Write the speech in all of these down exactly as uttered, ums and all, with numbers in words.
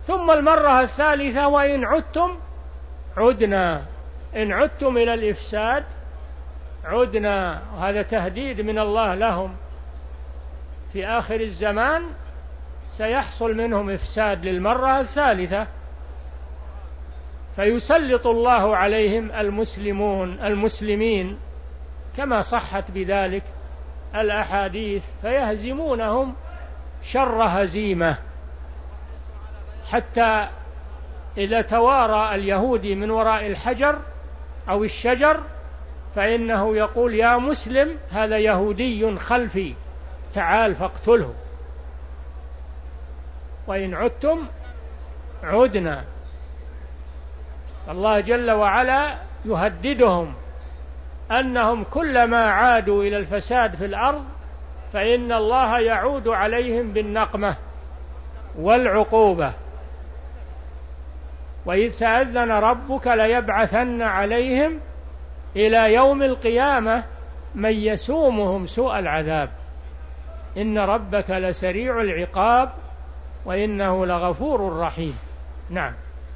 ثم المرة الثالثة وإن عدتم عدنا، إن عدتم إلى الإفساد عدنا. وهذا تهديد من الله لهم، في آخر الزمان سيحصل منهم إفساد للمرة الثالثة، فيسلط الله عليهم المسلمون المسلمين كما صحت بذلك الأحاديث، فيهزمونهم شر هزيمة، حتى إذا توارى اليهودي من وراء الحجر أو الشجر فإنه يقول: يا مسلم هذا يهودي خلفي تعال فاقتله. وإن عدتم عدنا. الله جل وعلا يهددهم أنهم كلما عادوا إلى الفساد في الأرض فإن الله يعود عليهم بالنقمة والعقوبة. وإذ تأذن ربك ليبعثن عليهم إلى يوم القيامة من يسومهم سوء العذاب إن ربك لسريع العقاب وإنه لغفور رحيم. نعم.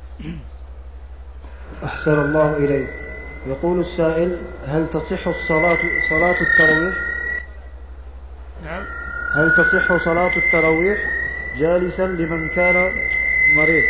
أحسن الله إليك. يقول السائل: هل تصح الصلاة صلاة التراويح؟ نعم. هل تصح صلاة التراويح جالسا لمن كان مريض؟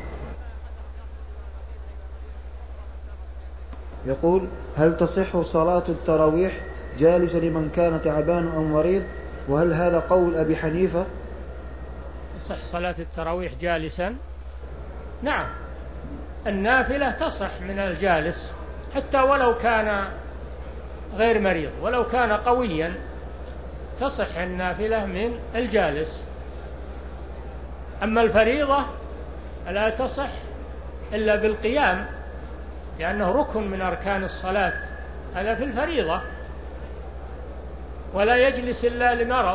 يقول: هل تصح صلاة التراويح جالسا لمن كان تعبان أو مريض؟ وهل هذا قول أبي حنيفة؟ تصح صلاة التراويح جالسا؟ نعم، النافلة تصح من الجالس حتى ولو كان غير مريض، ولو كان قويا تصح النافلة من الجالس. أما الفريضة لا تصح إلا بالقيام، لأنه ركن من أركان الصلاة، هذا في الفريضة. ولا يجلس إلا لمرض.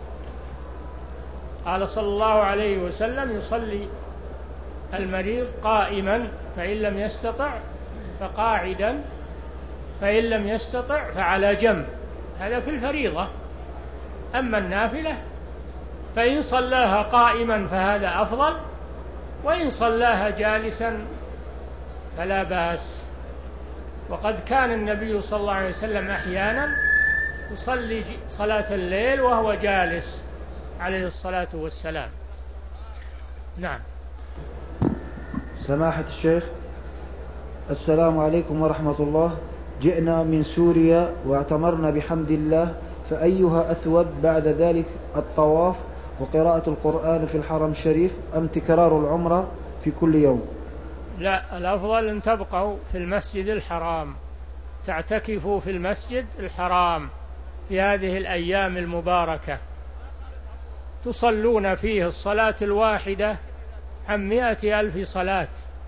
قال صلى الله عليه وسلم: يصلي المريض قائما فإن لم يستطع فقاعدا فإن لم يستطع فعلى جنب، هذا في الفريضة. أما النافلة فإن صلاها قائما فهذا أفضل، وإن صلاها جالسا فلا بأس. وقد كان النبي صلى الله عليه وسلم أحيانا يصلي صلاة الليل وهو جالس عليه الصلاة والسلام. نعم. سماحة الشيخ، السلام عليكم ورحمة الله. جئنا من سوريا واعتمرنا بحمد الله، فأيها أثوب بعد ذلك، الطواف وقراءة القرآن في الحرم الشريف أم تكرار العمرة في كل يوم؟ لا، الأفضل أن تبقوا في المسجد الحرام، تعتكفوا في المسجد الحرام في هذه الأيام المباركة، تصلون فيه الصلاة الواحدة عن مائة ألف صلاة،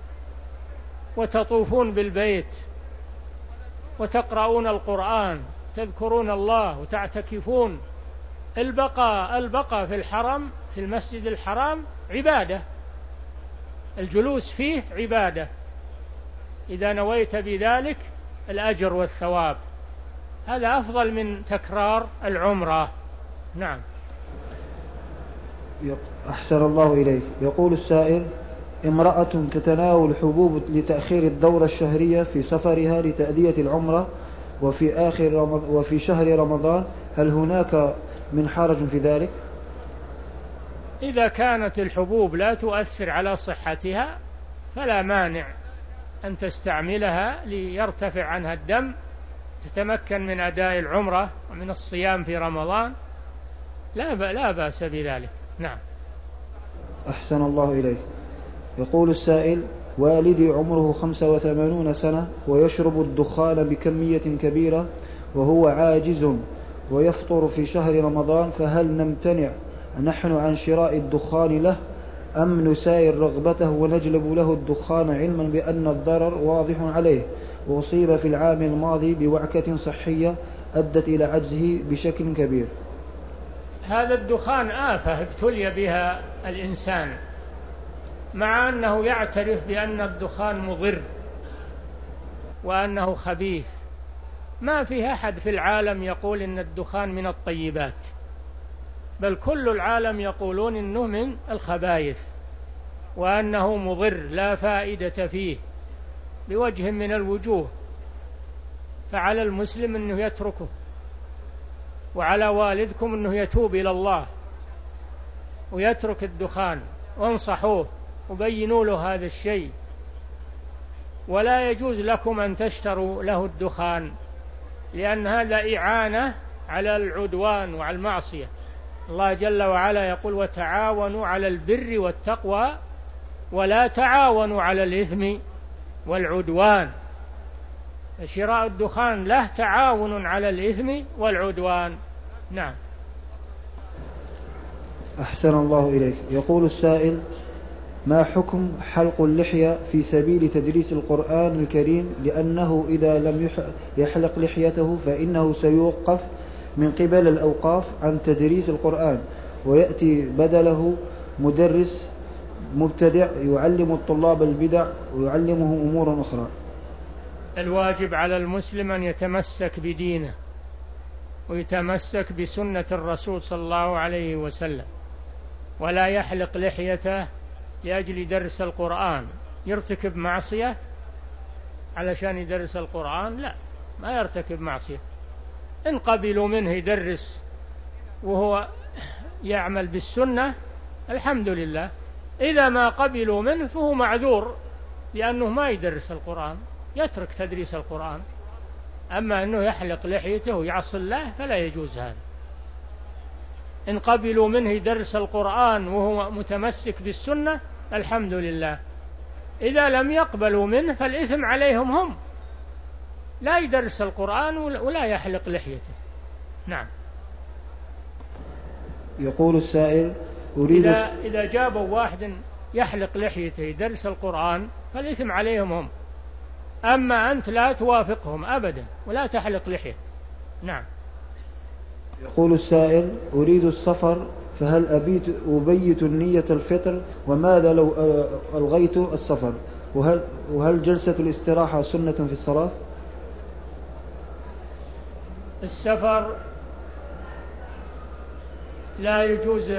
وتطوفون بالبيت وتقرؤون القرآن، تذكرون الله وتعتكفون. البقاء البقاء في الحرم في المسجد الحرام عبادة، الجلوس فيه عبادة إذا نويت بذلك الأجر والثواب، هذا أفضل من تكرار العمرة. نعم. أحسن الله إليك. يقول السائل: امرأة تتناول حبوب لتأخير الدورة الشهرية في سفرها لتأدية العمرة وفي آخر رمض... وفي شهر رمضان، هل هناك من حرج في ذلك؟ إذا كانت الحبوب لا تؤثر على صحتها فلا مانع أن تستعملها ليرتفع عنها الدم، تتمكن من أداء العمرة ومن الصيام في رمضان، لا لا بأس بذلك. نعم. أحسن الله إليك. يقول السائل: والدي عمره خمسة وثمانون سنة ويشرب الدخان بكمية كبيرة وهو عاجز ويفطر في شهر رمضان، فهل نمتنع نحن عن شراء الدخان له أم نساير رغبته ونجلب له الدخان علما بأن الضرر واضح عليه، وأصيب في العام الماضي بوعكة صحية أدت إلى عجزه بشكل كبير؟ هذا الدخان آفة ابتلي بها الإنسان، مع أنه يعترف بأن الدخان مضر وأنه خبيث. ما في أحد في العالم يقول إن الدخان من الطيبات، بل كل العالم يقولون إنه من الخبائث. وأنه مضر لا فائدة فيه بوجه من الوجوه، فعلى المسلم أنه يتركه، وعلى والدكم أنه يتوب إلى الله ويترك الدخان، وانصحوه وبينوا له هذا الشيء. ولا يجوز لكم أن تشتروا له الدخان، لأن هذا إعانة على العدوان وعلى المعصية. الله جل وعلا يقول: وتعاونوا على البر والتقوى ولا تعاونوا على الإثم والعدوان. شراء الدخان له تعاون على الإثم والعدوان. نعم. أحسن الله إليك. يقول السائل: ما حكم حلق اللحية في سبيل تدريس القرآن الكريم، لأنه إذا لم يحلق لحيته فإنه سيوقف من قبل الأوقاف عن تدريس القرآن، ويأتي بدله مدرس مبتدع يعلم الطلاب البدع ويعلمهم أمور أخرى؟ الواجب على المسلم أن يتمسك بدينه ويتمسك بسنة الرسول صلى الله عليه وسلم، ولا يحلق لحيته لأجل درس القرآن. يرتكب معصية علشان يدرس القرآن؟ لا، ما يرتكب معصية. إن قبلوا منه يدرس وهو يعمل بالسنة الحمد لله، إذا ما قبلوا منه فهو معذور لأنه ما يدرس القرآن، يترك تدريس القرآن. أما أنه يحلق لحيته ويعصي الله فلا يجوز هذا. إن قبلوا منه يدرس القرآن وهو متمسك بالسنة الحمد لله. إذا لم يقبلوا منه فالإثم عليهم هم، لا يدرس القرآن ولا يحلق لحيته. نعم. يقول السائل: أريد إذا, إذا جابوا واحد يحلق لحيته يدرس القرآن فالإثم عليهم هم، أما أنت لا توافقهم أبدا ولا تحلق لحية. نعم. يقول السائل: أريد السفر، فهل أبيت أبيت النية الفطر؟ وماذا لو ألغيت السفر؟ وهل, وهل جلسة الاستراحة سنة في الصلاة؟ السفر لا يجوز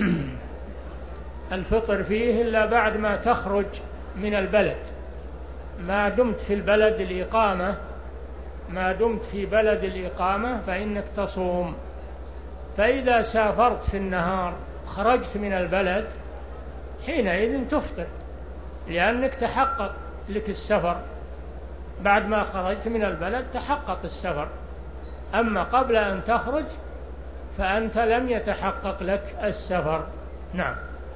الفطر فيه إلا بعد ما تخرج من البلد. ما دمت في البلد الإقامة ما دمت في بلد الإقامة فإنك تصوم. فإذا سافرت في النهار خرجت من البلد حينئذ تفطر، لأنك تحقق لك السفر. بعد ما خرجت من البلد تحقق السفر، أما قبل أن تخرج فأنت لم يتحقق لك السفر. نعم.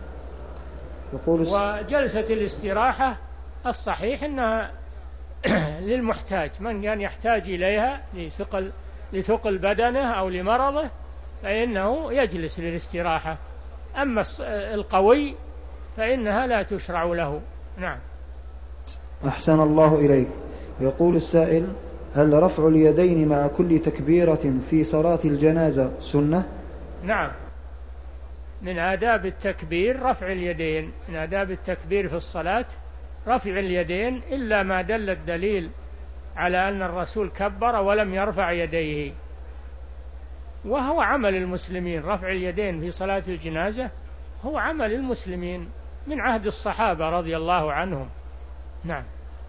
وجلسة الاستراحة الصحيح أنها للمحتاج، من كان يحتاج إليها لثقل, لثقل بدنه أو لمرضه فإنه يجلس للاستراحة. أما القوي فإنها لا تشرع له. نعم. أحسن الله إليك. يقول السائل: هل رفع اليدين مع كل تكبيرة في صلاة الجنازة سنة؟ نعم، من آداب التكبير رفع اليدين. من آداب التكبير في الصلاة رفع اليدين، إلا ما دل الدليل على أن الرسول كبر ولم يرفع يديه، وهو عمل المسلمين. رفع اليدين في صلاة الجنازة هو عمل المسلمين من عهد الصحابة رضي الله عنهم. نعم.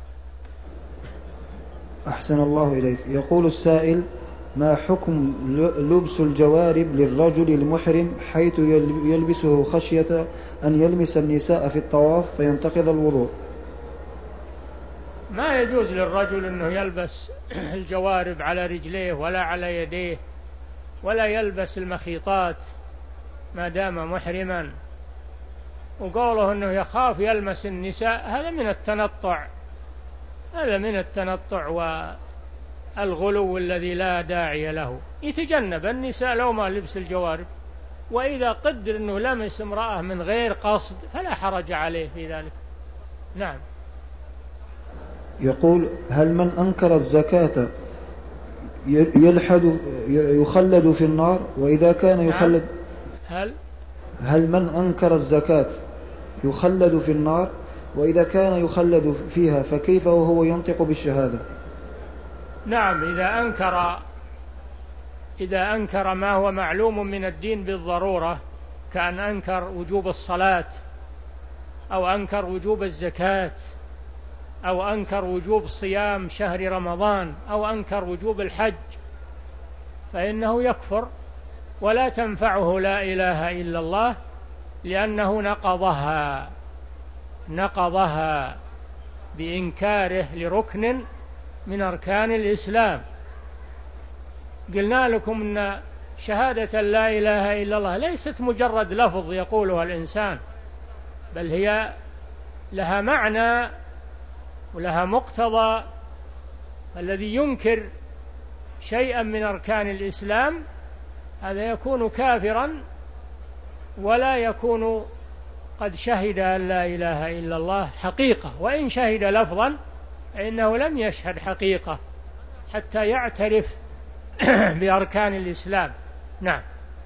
أحسن الله إليك. يقول السائل: ما حكم لبس الجوارب للرجل المحرم حيث يلبسه خشية أن يلمس النساء في الطواف فينتقض الوضوء؟ ما يجوز للرجل أنه يلبس الجوارب على رجليه ولا على يديه، ولا يلبس المخيطات ما دام محرما. وقوله أنه يخاف يلمس النساء هذا من التنطع، هذا من التنطع والغلو الذي لا داعي له. يتجنب النساء لو ما لبس الجوارب، وإذا قدر أنه لمس امرأة من غير قصد فلا حرج عليه في ذلك. نعم. يقول: هل من أنكر الزكاة يلحد يخلد في النار؟ وإذا كان يخلد هل هل من أنكر الزكاة يخلد في النار؟ وإذا كان يخلد فيها فكيف وهو ينطق بالشهادة؟ نعم، إذا أنكر إذا أنكر ما هو معلوم من الدين بالضرورة، كأن أنكر وجوب الصلاة أو أنكر وجوب الزكاة أو أنكر وجوب صيام شهر رمضان أو أنكر وجوب الحج فإنه يكفر ولا تنفعه لا إله إلا الله، لأنه نقضها نقضها بإنكاره لركن من أركان الإسلام. قلنا لكم أن شهادة لا إله إلا الله ليست مجرد لفظ يقولها الإنسان، بل هي لها معنى ولها مقتضى. الذي ينكر شيئا من أركان الإسلام هذا يكون كافرا ولا يكون قد شهد أن لا إله إلا الله حقيقة، وإن شهد لفظا فإنه لم يشهد حقيقة حتى يعترف بأركان الإسلام. نعم.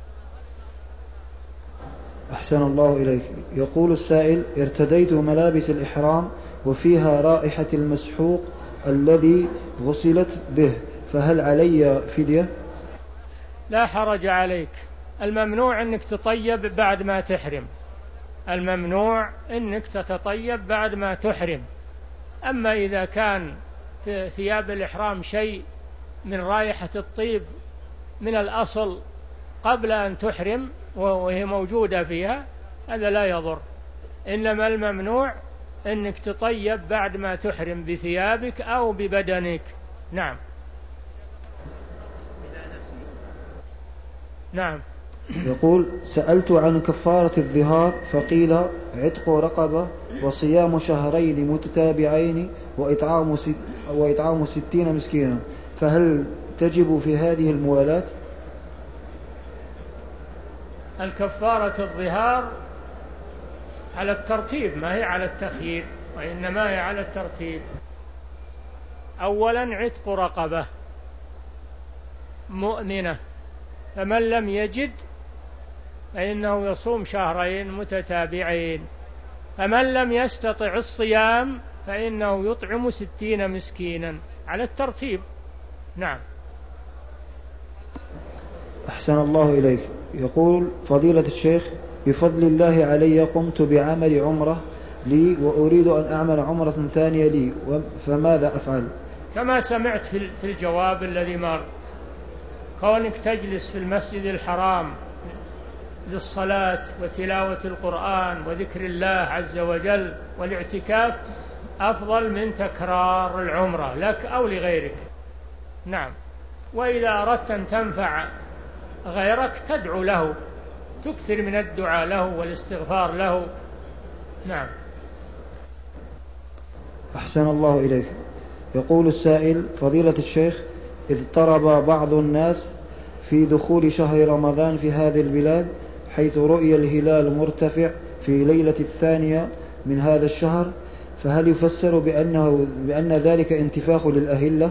أحسن الله إليك. يقول السائل: ارتديت ملابس الإحرام وفيها رائحة المسحوق الذي غسلت به، فهل علي فدية؟ لا حرج عليك. الممنوع أنك تطيب بعد ما تحرم، الممنوع أنك تتطيب بعد ما تحرم. أما إذا كان في ثياب الإحرام شيء من رائحة الطيب من الأصل قبل أن تحرم وهي موجودة فيها هذا لا يضر، إنما الممنوع أنك تطيب بعد ما تحرم بثيابك أو ببدنك. نعم. نعم. يقول: سألت عن كفارة الظهار فقيل عتق رقبة وصيام شهرين متتابعين وإطعام, ست وإطعام ستين مسكينا، فهل تجب في هذه الموالاة؟ الكفارة الظهار على الترتيب، ما هي على التخيير، وإنما هي على الترتيب. أولا عتق رقبة مؤمنة، فمن لم يجد فإنه يصوم شهرين متتابعين، فمن لم يستطع الصيام فإنه يطعم ستين مسكينا على الترتيب. نعم. أحسن الله إليك. يقول فضيلة الشيخ: بفضل الله علي قمت بعمل عمرة لي وأريد أن أعمل عمرة ثانية لي، فماذا أفعل؟ كما سمعت في الجواب الذي مر، كونك تجلس في المسجد الحرام للصلاة وتلاوة القرآن وذكر الله عز وجل والاعتكاف أفضل من تكرار العمرة لك أو لغيرك. نعم. وإذا أردت أن تنفع غيرك تدعو له، تكثر من الدعاء له والاستغفار له. نعم. أحسن الله إليك. يقول السائل: فضيلة الشيخ، اضطرب بعض الناس في دخول شهر رمضان في هذه البلاد، حيث رؤي الهلال مرتفع في ليلة الثانية من هذا الشهر، فهل يفسر بأنه بأن ذلك انتفاخ للأهلة؟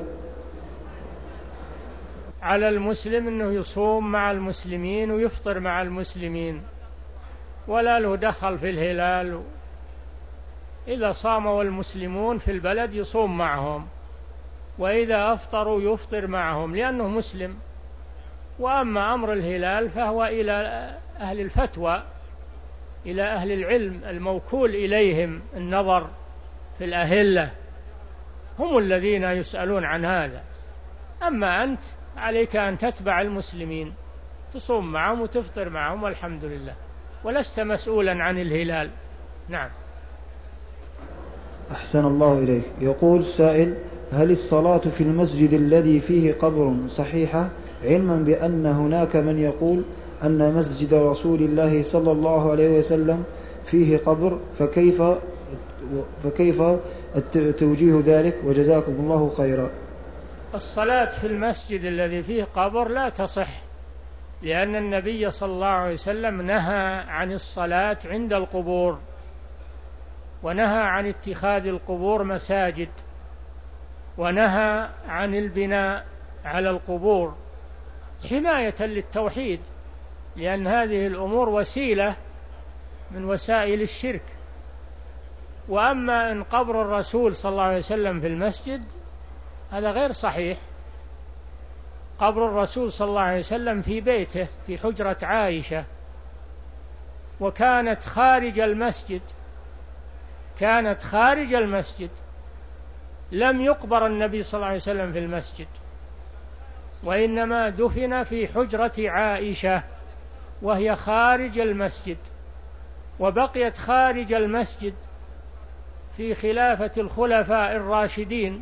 على المسلم أنه يصوم مع المسلمين ويفطر مع المسلمين، ولا له دخل في الهلال. إذا صاموا المسلمون في البلد يصوم معهم، وإذا أفطروا يفطر معهم لأنه مسلم. وأما أمر الهلال فهو إلى أهل الفتوى، إلى أهل العلم الموكول إليهم النظر في الأهلة، هم الذين يسألون عن هذا. أما أنت عليك أن تتبع المسلمين، تصوم معهم وتفطر معهم والحمد لله، ولست مسؤولا عن الهلال. نعم. أحسن الله إليك. يقول السائل: هل الصلاة في المسجد الذي فيه قبر صحيحة، علما بأن هناك من يقول أن مسجد رسول الله صلى الله عليه وسلم فيه قبر، فكيف فكيف توجيه ذلك؟ وجزاكم الله خيرا. الصلاة في المسجد الذي فيه قبر لا تصح، لأن النبي صلى الله عليه وسلم نهى عن الصلاة عند القبور، ونهى عن اتخاذ القبور مساجد، ونهى عن البناء على القبور حماية للتوحيد، لأن هذه الأمور وسيلة من وسائل الشرك. وأما إن قبر الرسول صلى الله عليه وسلم في المسجد هذا غير صحيح. قبر الرسول صلى الله عليه وسلم في بيته في حجرة عائشة، وكانت خارج المسجد كانت خارج المسجد، لم يقبر النبي صلى الله عليه وسلم في المسجد، وإنما دفن في حجرة عائشة وهي خارج المسجد، وبقيت خارج المسجد في خلافة الخلفاء الراشدين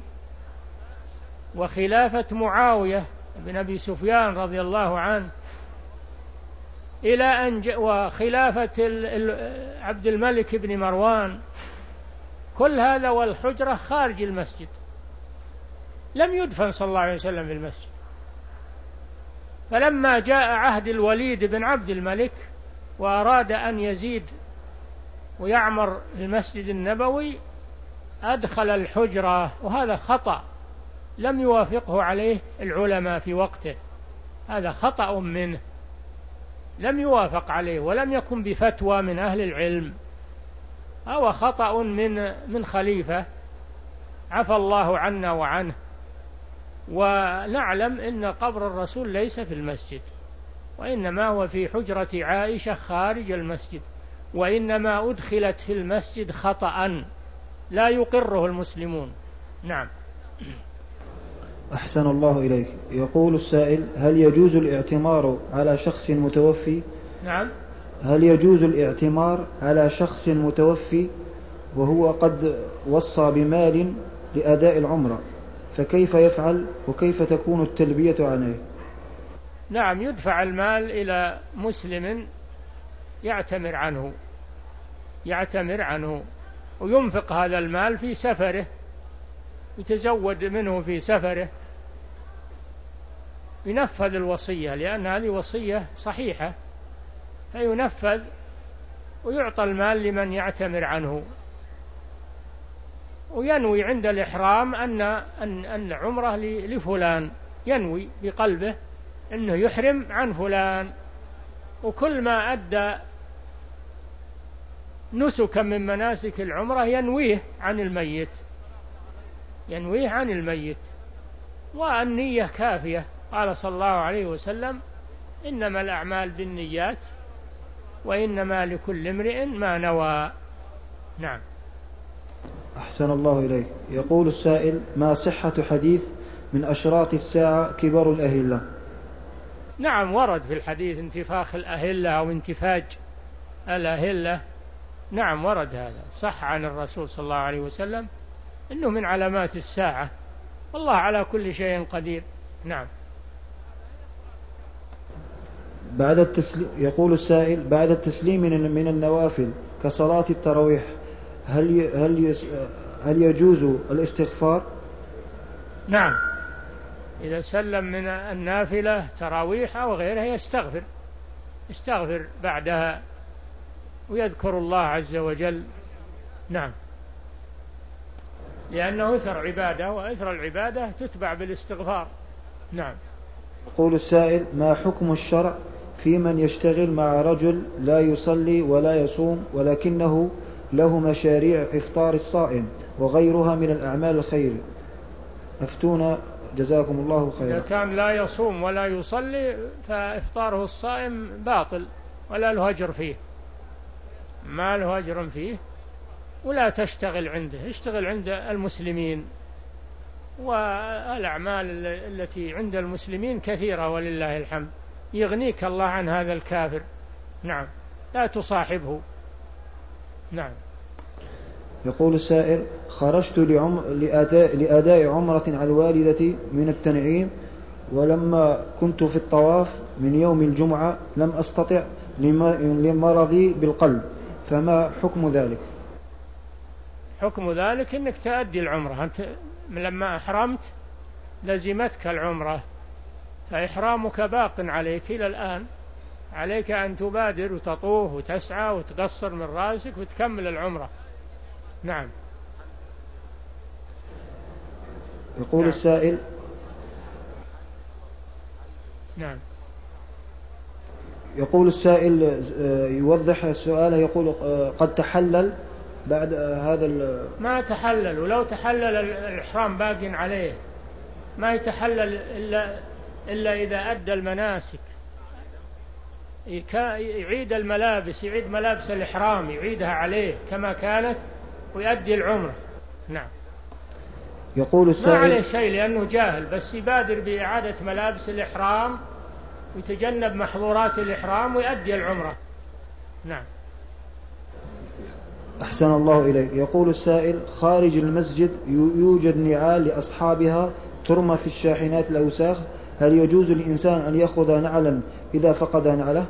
وخلافة معاوية بن أبي سفيان رضي الله عنه إلى أن ج... وخلافة عبد الملك بن مروان، كل هذا والحجرة خارج المسجد، لم يدفن صلى الله عليه وسلم في المسجد. فلما جاء عهد الوليد بن عبد الملك وأراد أن يزيد ويعمر المسجد النبوي أدخل الحجرة، وهذا خطأ لم يوافقه عليه العلماء في وقته، هذا خطأ منه لم يوافق عليه ولم يكن بفتوى من أهل العلم، أو خطأ من من خليفة عفى الله عنا وعنه. ونعلم أن قبر الرسول ليس في المسجد، وإنما هو في حجرة عائشة خارج المسجد، وإنما أدخلت في المسجد خطأ لا يقره المسلمون. نعم. أحسن الله إليك. يقول السائل: هل يجوز الاعتمار على شخص متوفي؟ نعم. هل يجوز الاعتمار على شخص متوفي وهو قد وصى بمال لأداء العمرة، فكيف يفعل وكيف تكون التلبية عليه؟ نعم، يدفع المال إلى مسلم يعتمر عنه يعتمر عنه وينفق هذا المال في سفره، يتزود منه في سفره، ينفذ الوصية، لأن هذه وصية صحيحة، فينفذ ويعطى المال لمن يعتمر عنه، وينوي عند الإحرام أن أن أن عمره لفلان، ينوي بقلبه أنه يحرم عن فلان، وكل ما أدى نسكا من مناسك العمرة ينويه عن الميت ينويه عن الميت والنية كافية. قال صلى الله عليه وسلم: إنما الأعمال بالنيات وإنما لكل امرئ ما نوى. نعم. أحسن الله إليك. يقول السائل: ما صحة حديث من أشراط الساعة كبر الأهلة؟ نعم، ورد في الحديث انتفاخ الأهلة أو انتفاج الأهلة، نعم ورد هذا، صح عن الرسول صلى الله عليه وسلم إنه من علامات الساعة، والله على كل شيء قدير. نعم. بعد التسليم يقول السائل: بعد التسليم من النوافل كصلاة التراويح هل هل هل يجوز الاستغفار؟ نعم، إذا سلم من النافلة تراويح أو غيرها يستغفر يستغفر بعدها ويذكر الله عز وجل. نعم، لأنه إثر عبادة، وإثر العبادة تتبع بالاستغفار. نعم. يقول السائل: ما حكم الشرع في من يشتغل مع رجل لا يصلي ولا يصوم ولكنه له مشاريع إفطار الصائم وغيرها من الأعمال الخير؟ أفتونا جزاكم الله خيرا. إذا كان لا يصوم ولا يصلي فإفطاره الصائم باطل ولا له أجر فيه، ما له أجر فيه، ولا تشتغل عنده، اشتغل عند المسلمين، والأعمال التي عند المسلمين كثيرة ولله الحمد، يغنيك الله عن هذا الكافر. نعم، لا تصاحبه. نعم. يقول السائل: خرجت لعم... لأداء... لأداء عمرة على والدتي من التنعيم، ولما كنت في الطواف من يوم الجمعة لم أستطع لم... لمرضي بالقلب، فما حكم ذلك؟ حكم ذلك أنك تأدي العمرة، أنت لما أحرمت لزمتك العمرة، فإحرامك باق عليك إلى الآن، عليك أن تبادر وتطوف وتسعى وتقصر من رأسك وتكمل العمرة. نعم. يقول نعم. السائل: نعم. يقول السائل يوضح سؤاله، يقول: قد تحلل بعد هذا ال... ما تحلل، ولو تحلل الإحرام باق عليه، ما يتحلل إلا إلا إذا أدى المناسك، يعيد الملابس، يعيد ملابس الإحرام، يعيدها عليه كما كانت ويؤدي العمرة. نعم. يقول السائل ما عليه شيء لأنه جاهل، بس يبادر بإعادة ملابس الإحرام ويتجنب محظورات الإحرام ويؤدي العمرة. نعم. أحسن الله إليك. يقول السائل: خارج المسجد يوجد نعال لأصحابها ترمى في الشاحنات الأوساخ، هل يجوز للإنسان أن يأخذ نعلا إذا فقد نعله؟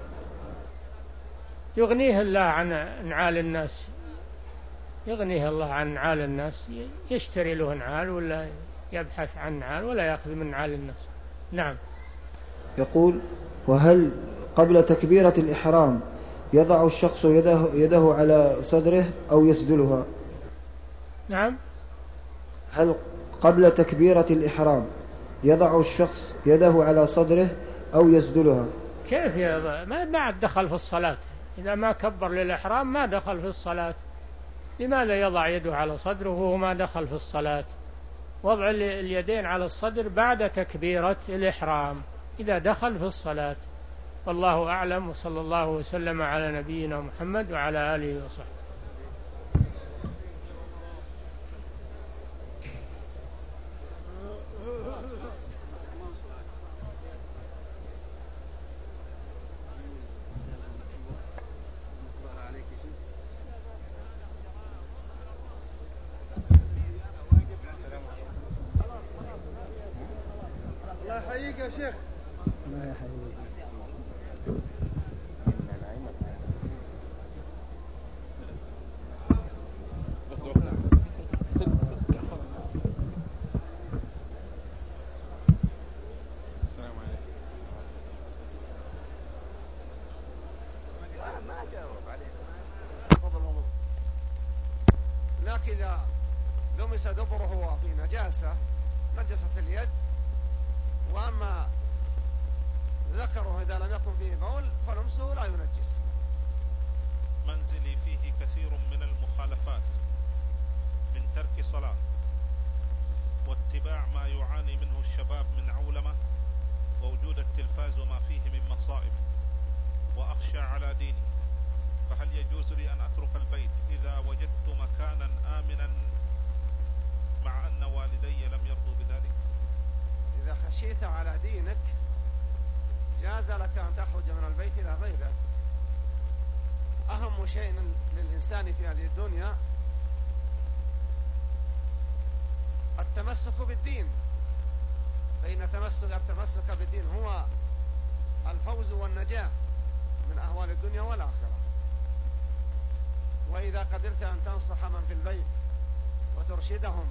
يغنيه الله عن نعال الناس، يغنيه الله عن نعال الناس، يشتري له نعال ولا يبحث عن نعال ولا يأخذ من نعال الناس. نعم. يقول: وهل قبل تكبيرة الإحرام يضع الشخص يده, يده على صدره أو يسدلها؟ نعم. هل قبل تكبيرة الإحرام يضع الشخص يده على صدره أو يسدلها؟ كيف يضع؟ ما بعد دخل في الصلاة، إذا ما كبر للإحرام ما دخل في الصلاة، لماذا يضع يده على صدره وهو ما دخل في الصلاة؟ وضع اليدين على الصدر بعد تكبيرة الإحرام إذا دخل في الصلاة. والله أعلم، وصلى الله وسلم على نبينا محمد وعلى آله وصحبه. الله يحييك يا شيخ. الله يحييك. السلام عليكم. ما جاوب عليك. تفضل الموضوع. لكن إذا لمس دبره في نجاسة نجست اليد، وأما ذكره إذا لم يكن فيه بول فلمسه لا ينجس. منزلي فيه كثير من المخالفات من ترك صلاة واتباع ما يعاني منه الشباب من عولمة ووجود التلفاز وما فيه من مصائب، وأخشى على ديني، فهل يجوز لي أن أترك البيت إذا وجدت مكانا آمنا مع أن والدي لم يرضوا بذلك؟ إذا خشيت على دينك جاز لك أن تخرج من البيت إلى غيره. أهم شيء للإنسان في هذه الدنيا التمسك بالدين، فإن تمسك التمسك بالدين هو الفوز والنجاة من أهوال الدنيا والآخرة. وإذا قدرت أن تنصح من في البيت وترشدهم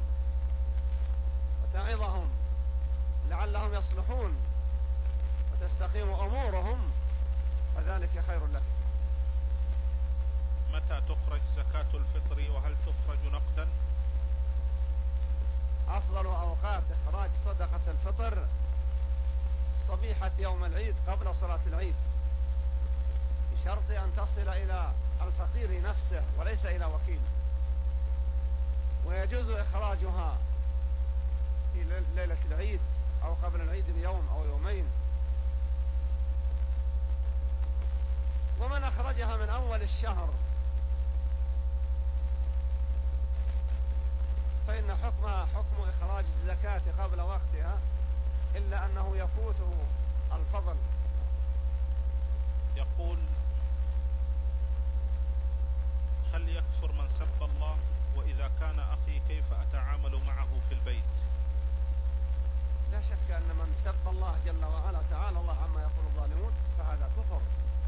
وتعظهم لعلهم يصلحون وتستقيم أمورهم فذلك خير لك. متى تخرج زكاة الفطر وهل تخرج نقدا؟ أفضل أوقات إخراج صدقة الفطر صبيحة يوم العيد قبل صلاة العيد، بشرط أن تصل إلى الفقير نفسه وليس إلى وكيل. ويجوز إخراجها في ليلة العيد أو قبل العيد بيوم أو يومين. ومن أخرجها من أول الشهر فإن حكمها حكم إخراج الزكاة قبل وقتها، إلا أنه يفوته الفضل. يقول: هل يكفر من سب الله؟ وإذا كان أخي كيف أتعامل معه في البيت؟ لا شك أن من سب الله جل وعلا تعالى الله عما يقول الظالمون فهذا كفر.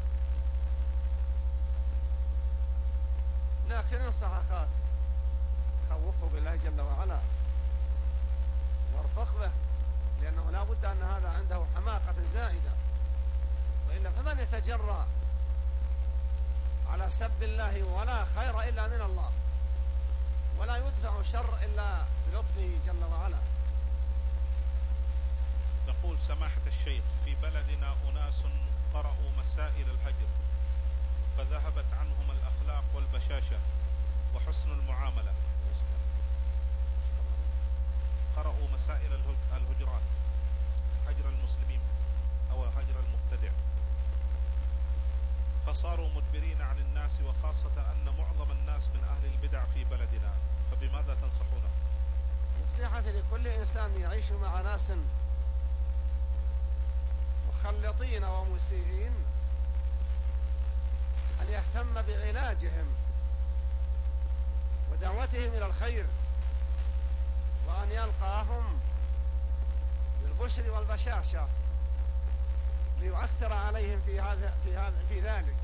لكن انصح أخاك، خوفه بالله جل وعلا وارفق به، لأنه لا بد أن هذا عنده حماقة زائدة، وإلا فمن يتجرأ على سب الله ولا خير إلا من الله، ولا يدفع شر إلا بلطفه جل وعلا. يقول: سماحة الشيخ، في بلدنا أناس قرأوا مسائل الهجر فذهبت عنهم الأخلاق والبشاشة وحسن المعاملة، قرأوا مسائل الهجرات، هجر المسلمين أو هجر المبتدع، فصاروا مدبرين عن الناس، وخاصة أن معظم الناس من أهل البدع في بلدنا، فبماذا تنصحونه؟ نصيحة لكل إنسان يعيش مع ناس مخلطين ومسيئين أن يهتم بعلاجهم ودعوتهم إلى الخير، وأن يلقاهم بالبشر والبشاشة ليؤثر عليهم في هذا في هذا في ذلك،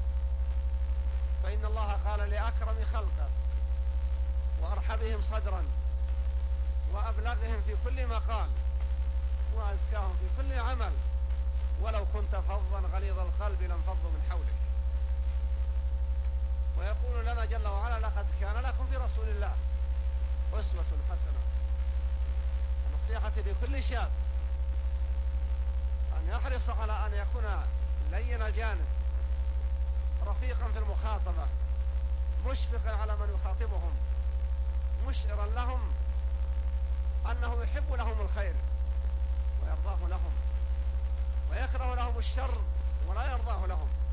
فإن الله قال لأكرم خلقه وأرحبهم صدرا وأبلغهم في كل مقال وأزكاهم في كل عمل، ولو كنت فظا غليظ القلب لانفضوا من حولك. ويقول لنا جل وعلا: لقد كان لكم في رسول الله أسوة حسنة. النصيحة لكل شاب أن يحرص على أن يكون لين الجانب، رفيقا في المخاطبة، مشفقا على من يخاطبهم، مشعرا لهم أنه يحب لهم الخير ويرضاه لهم، ويكره لهم الشر ولا يرضاه لهم.